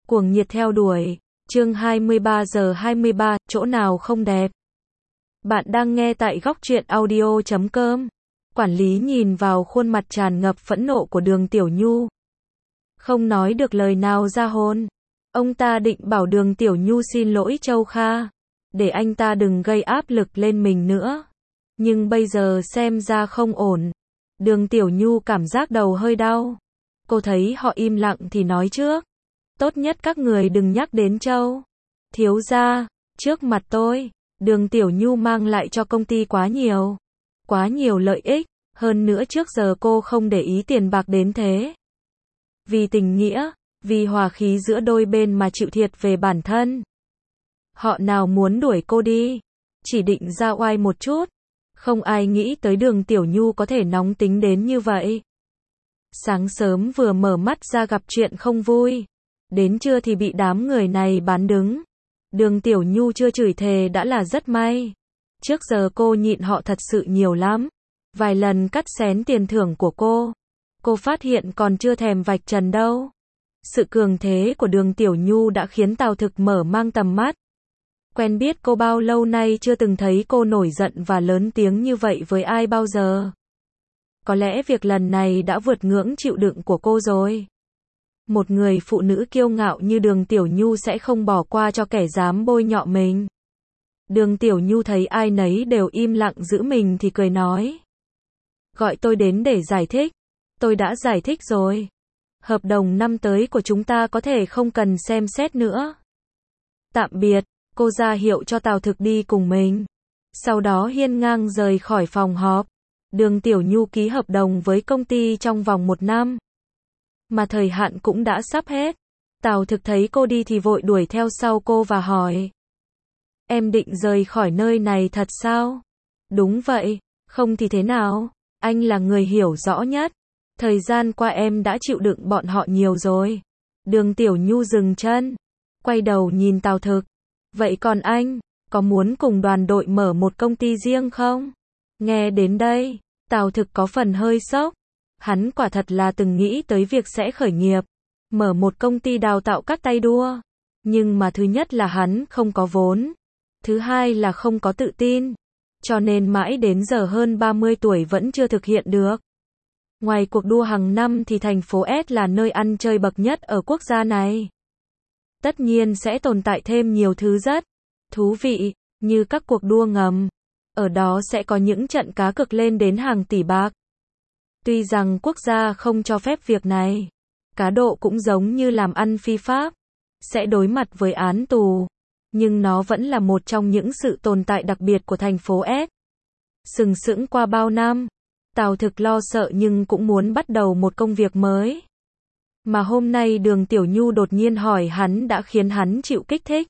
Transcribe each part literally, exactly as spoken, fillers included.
Cuồng nhiệt theo đuổi. Chương hai mươi ba giờ hai mươi ba, chỗ nào không đẹp. Bạn đang nghe tại góc truyện audio chấm com. Quản lý nhìn vào khuôn mặt tràn ngập phẫn nộ của Đường Tiểu Nhu. Không nói được lời nào ra hồn. Ông ta định bảo Đường Tiểu Nhu xin lỗi Châu Kha, để anh ta đừng gây áp lực lên mình nữa. Nhưng bây giờ xem ra không ổn. Đường Tiểu Nhu cảm giác đầu hơi đau. Cô thấy họ im lặng thì nói trước. Tốt nhất các người đừng nhắc đến Châu thiếu gia, trước mặt tôi. Đường Tiểu Nhu mang lại cho công ty quá nhiều, quá nhiều lợi ích, hơn nữa trước giờ cô không để ý tiền bạc đến thế. Vì tình nghĩa, vì hòa khí giữa đôi bên mà chịu thiệt về bản thân. Họ nào muốn đuổi cô đi, chỉ định ra oai một chút. Không ai nghĩ tới Đường Tiểu Nhu có thể nóng tính đến như vậy. Sáng sớm vừa mở mắt ra gặp chuyện không vui. Đến trưa thì bị đám người này bán đứng. Đường Tiểu Nhu chưa chửi thề đã là rất may. Trước giờ cô nhịn họ thật sự nhiều lắm. Vài lần cắt xén tiền thưởng của cô. Cô phát hiện còn chưa thèm vạch trần đâu. Sự cường thế của Đường Tiểu Nhu đã khiến Tào Thực mở mang tầm mắt. Quen biết cô bao lâu nay chưa từng thấy cô nổi giận và lớn tiếng như vậy với ai bao giờ. Có lẽ việc lần này đã vượt ngưỡng chịu đựng của cô rồi. Một người phụ nữ kiêu ngạo như Đường Tiểu Nhu sẽ không bỏ qua cho kẻ dám bôi nhọ mình. Đường Tiểu Nhu thấy ai nấy đều im lặng giữ mình thì cười nói. Gọi tôi đến để giải thích. Tôi đã giải thích rồi. Hợp đồng năm tới của chúng ta có thể không cần xem xét nữa. Tạm biệt, cô ra hiệu cho Tào Thực đi cùng mình. Sau đó hiên ngang rời khỏi phòng họp. Đường Tiểu Nhu ký hợp đồng với công ty trong vòng một năm. Mà thời hạn cũng đã sắp hết. Tào Thực thấy cô đi thì vội đuổi theo sau cô và hỏi. Em định rời khỏi nơi này thật sao? Đúng vậy, không thì thế nào? Anh là người hiểu rõ nhất. Thời gian qua em đã chịu đựng bọn họ nhiều rồi. Đường Tiểu Nhu dừng chân. Quay đầu nhìn Tào Thực. Vậy còn anh, có muốn cùng đoàn đội mở một công ty riêng không? Nghe đến đây, Tào Thực có phần hơi sốc. Hắn quả thật là từng nghĩ tới việc sẽ khởi nghiệp, mở một công ty đào tạo các tay đua. Nhưng mà thứ nhất là hắn không có vốn. Thứ hai là không có tự tin. Cho nên mãi đến giờ hơn ba mươi tuổi vẫn chưa thực hiện được. Ngoài cuộc đua hàng năm thì thành phố S là nơi ăn chơi bậc nhất ở quốc gia này. Tất nhiên sẽ tồn tại thêm nhiều thứ rất thú vị, như các cuộc đua ngầm. Ở đó sẽ có những trận cá cược lên đến hàng tỷ bạc. Tuy rằng quốc gia không cho phép việc này, cá độ cũng giống như làm ăn phi pháp, sẽ đối mặt với án tù, nhưng nó vẫn là một trong những sự tồn tại đặc biệt của thành phố S. Sừng sững qua bao năm, Tào Thực lo sợ nhưng cũng muốn bắt đầu một công việc mới. Mà hôm nay Đường Tiểu Nhu đột nhiên hỏi hắn đã khiến hắn chịu kích thích.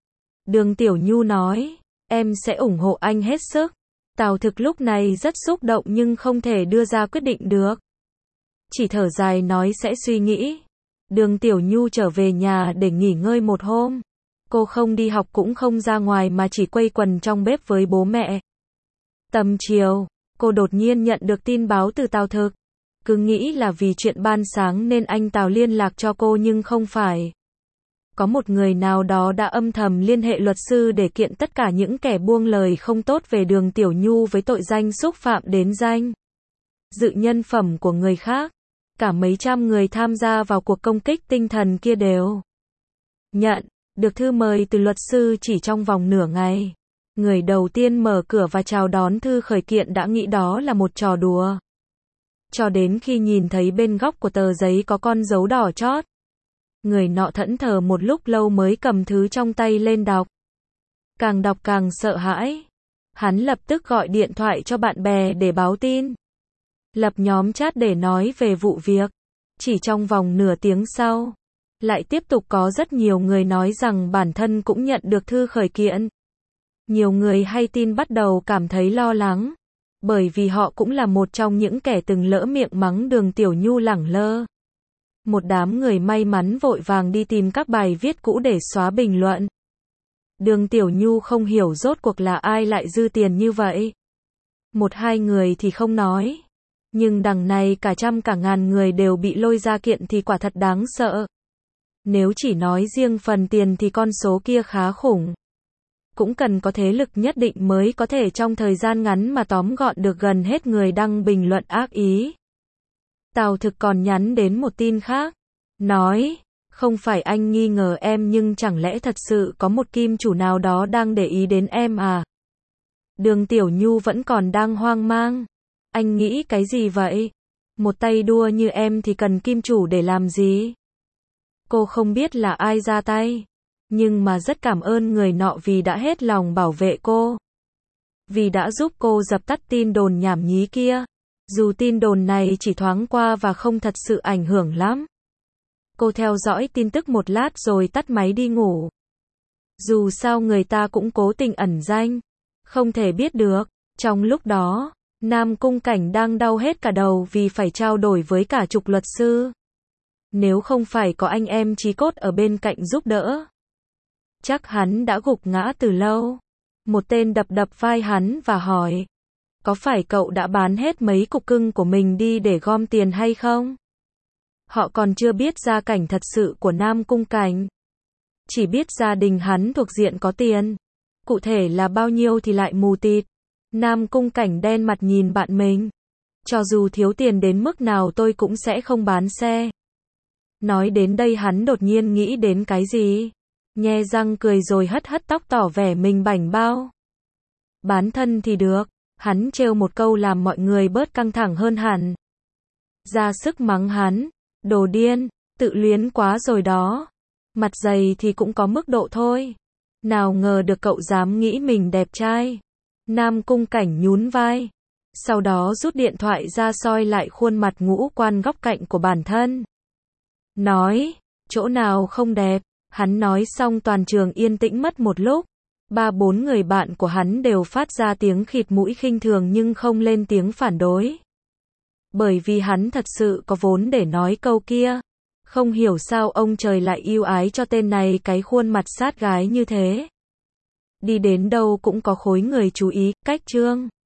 Đường Tiểu Nhu nói, em sẽ ủng hộ anh hết sức. Tào Thực lúc này rất xúc động nhưng không thể đưa ra quyết định được. Chỉ thở dài nói sẽ suy nghĩ. Đường Tiểu Nhu trở về nhà để nghỉ ngơi một hôm. Cô không đi học cũng không ra ngoài mà chỉ quây quần trong bếp với bố mẹ. Tầm chiều, cô đột nhiên nhận được tin báo từ Tào Thực. Cứ nghĩ là vì chuyện ban sáng nên anh Tào liên lạc cho cô nhưng không phải. Có một người nào đó đã âm thầm liên hệ luật sư để kiện tất cả những kẻ buông lời không tốt về Đường Tiểu Nhu với tội danh xúc phạm đến danh dự nhân phẩm của người khác. Cả mấy trăm người tham gia vào cuộc công kích tinh thần kia đều nhận được thư mời từ luật sư chỉ trong vòng nửa ngày. Người đầu tiên mở cửa và chào đón thư khởi kiện đã nghĩ đó là một trò đùa. Cho đến khi nhìn thấy bên góc của tờ giấy có con dấu đỏ chót. Người nọ thẫn thờ một lúc lâu mới cầm thứ trong tay lên đọc. Càng đọc càng sợ hãi. Hắn lập tức gọi điện thoại cho bạn bè để báo tin. Lập nhóm chat để nói về vụ việc. Chỉ trong vòng nửa tiếng sau, lại tiếp tục có rất nhiều người nói rằng bản thân cũng nhận được thư khởi kiện. Nhiều người hay tin bắt đầu cảm thấy lo lắng. Bởi vì họ cũng là một trong những kẻ từng lỡ miệng mắng Đường Tiểu Nhu lẳng lơ. Một đám người may mắn vội vàng đi tìm các bài viết cũ để xóa bình luận. Đường Tiểu Nhu không hiểu rốt cuộc là ai lại dư tiền như vậy. Một hai người thì không nói. Nhưng đằng này cả trăm cả ngàn người đều bị lôi ra kiện thì quả thật đáng sợ. Nếu chỉ nói riêng phần tiền thì con số kia khá khủng. Cũng cần có thế lực nhất định mới có thể trong thời gian ngắn mà tóm gọn được gần hết người đăng bình luận ác ý. Tào Thực còn nhắn đến một tin khác. Nói, không phải anh nghi ngờ em nhưng chẳng lẽ thật sự có một kim chủ nào đó đang để ý đến em à? Đường Tiểu Nhu vẫn còn đang hoang mang. Anh nghĩ cái gì vậy? Một tay đua như em thì cần kim chủ để làm gì? Cô không biết là ai ra tay. Nhưng mà rất cảm ơn người nọ vì đã hết lòng bảo vệ cô. Vì đã giúp cô dập tắt tin đồn nhảm nhí kia. Dù tin đồn này chỉ thoáng qua và không thật sự ảnh hưởng lắm. Cô theo dõi tin tức một lát rồi tắt máy đi ngủ. Dù sao người ta cũng cố tình ẩn danh. Không thể biết được. Trong lúc đó, Nam Cung Cảnh đang đau hết cả đầu vì phải trao đổi với cả chục luật sư. Nếu không phải có anh em chí cốt ở bên cạnh giúp đỡ, chắc hắn đã gục ngã từ lâu. Một tên đập đập vai hắn và hỏi, có phải cậu đã bán hết mấy cục cưng của mình đi để gom tiền hay không? Họ còn chưa biết gia cảnh thật sự của Nam Cung Cảnh. Chỉ biết gia đình hắn thuộc diện có tiền. Cụ thể là bao nhiêu thì lại mù tịt. Nam Cung Cảnh đen mặt nhìn bạn mình. Cho dù thiếu tiền đến mức nào tôi cũng sẽ không bán xe. Nói đến đây hắn đột nhiên nghĩ đến cái gì? Nhe răng cười rồi hất hất tóc tỏ vẻ mình bảnh bao. Bán thân thì được. Hắn trêu một câu làm mọi người bớt căng thẳng hơn hẳn. Ra sức mắng hắn. Đồ điên, tự luyến quá rồi đó. Mặt dày thì cũng có mức độ thôi. Nào ngờ được cậu dám nghĩ mình đẹp trai. Nam Cung Cảnh nhún vai. Sau đó rút điện thoại ra soi lại khuôn mặt ngũ quan góc cạnh của bản thân. Nói, chỗ nào không đẹp. Hắn nói xong toàn trường yên tĩnh mất một lúc. Ba bốn người bạn của hắn đều phát ra tiếng khịt mũi khinh thường nhưng không lên tiếng phản đối. Bởi vì hắn thật sự có vốn để nói câu kia. Không hiểu sao ông trời lại yêu ái cho tên này cái khuôn mặt sát gái như thế. Đi đến đâu cũng có khối người chú ý, cách trương.